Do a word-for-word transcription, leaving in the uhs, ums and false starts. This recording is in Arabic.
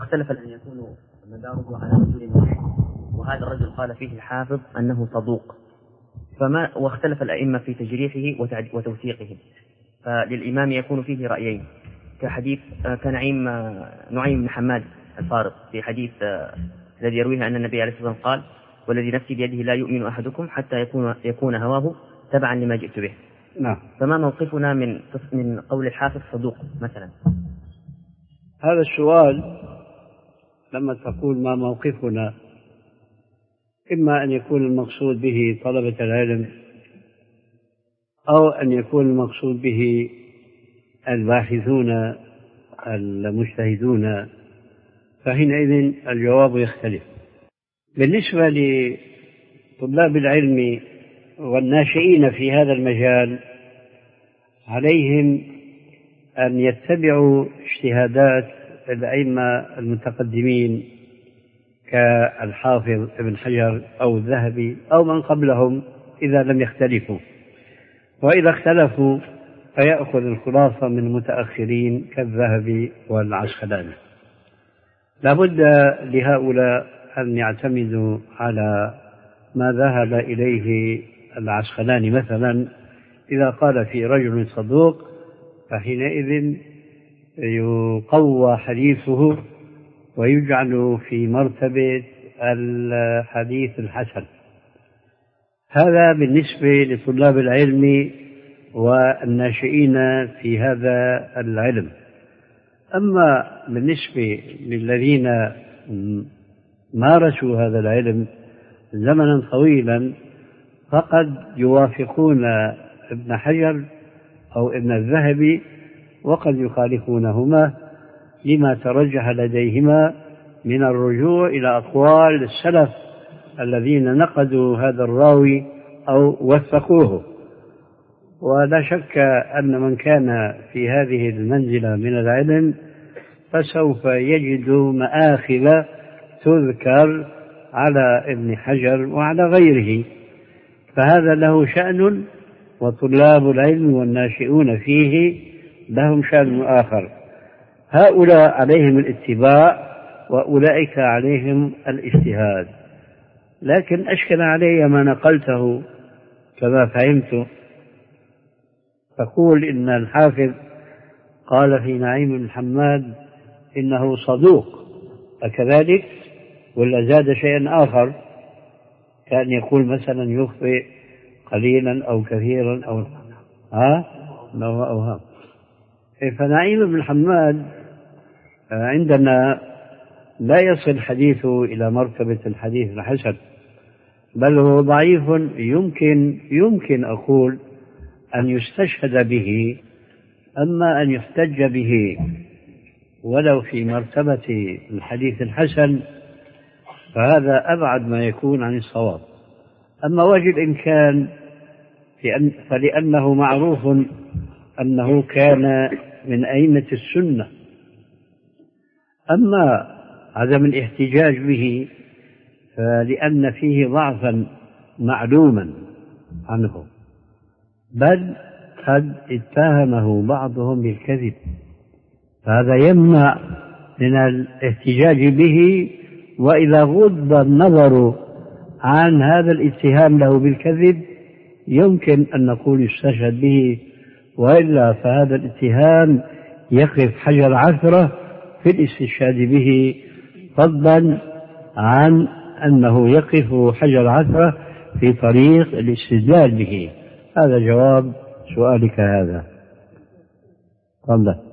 واختلف أن يكون مداره على رجل واحد، وهذا الرجل قال فيه الحافظ أنه صدوق، فما واختلف الأئمة في تجريحه وتوثيقه، فللإمام يكون فيه رأيين، كحديث كنعيم نعيم بن حماد الفارض في حديث الذي يرويه أن النبي عليه الصلاة والسلام قال: والذي نفسي بيده لا يؤمن أحدكم حتى يكون يكون هواه تبعا لما جئت به. نعم. فما موقفنا من من قول الحافظ صدوق مثلا؟ هذا السؤال لما تقول ما موقفنا، إما أن يكون المقصود به طلبة العلم، أو أن يكون المقصود به الباحثون المجتهدون، فحينئذ الجواب يختلف. بالنسبة لطلاب العلم والناشئين في هذا المجال، عليهم أن يتبعوا اجتهادات الأئمة المتقدمين كالحافظ ابن حجر أو الذهبي أو من قبلهم إذا لم يختلفوا، وإذا اختلفوا فيأخذ الخلاصة من المتأخرين كالذهبي والعسقلاني. لابد لهؤلاء أن يعتمدوا على ما ذهب إليه العسقلاني مثلا، إذا قال في رجل صدوق فحينئذ يقوى حديثه ويجعل في مرتبة الحديث الحسن. هذا بالنسبة لطلاب العلم والناشئين في هذا العلم. أما بالنسبة للذين مارسوا هذا العلم زمنا طويلا، فقد يوافقون ابن حجر أو ابن الذهبي وقد يخالفونهما لما ترجح لديهما من الرجوع إلى أقوال السلف الذين نقدوا هذا الراوي أو وثقوه. ولا شك أن من كان في هذه المنزلة من العلم فسوف يجد مآخذ تذكر على ابن حجر وعلى غيره، فهذا له شأن، وطلاب العلم والناشئون فيه لهم شأن آخر. هؤلاء عليهم الاتباع وأولئك عليهم الاجتهاد. لكن أشكل علي ما نقلته كما فهمت، تقول إن الحافظ قال في نعيم بن حماد إنه صدوق، أكذلك ولا زاد شيئا آخر؟ كان يقول مثلا يخطئ قليلا أو كثيرا أو ها أو أوهام. فنعيم بن حماد عندنا لا يصل حديثه إلى مرتبة الحديث الحسن، بل هو ضعيف، يمكن يمكن أقول أن يستشهد به. أما أن يحتج به ولو في مرتبة الحديث الحسن فهذا أبعد ما يكون عن الصواب. أما وجه الإمكان فلأنه معروف أنه كان من أئمة السنة. أما عدم الاحتجاج به فلأن فيه ضعفا معلوما عنه، بل قد اتهمه بعضهم بالكذب، فهذا يمنع من الاحتجاج به. وإذا غض النظر عن هذا الاتهام له بالكذب يمكن أن نقول يستشهد به، وإلا فهذا الاتهام يقف حجر عثرة في الاستشهاد به، فضلا عن أنه يقف حجر عثرة في طريق الاستدلال به. هذا جواب سؤالك هذا. تفضل.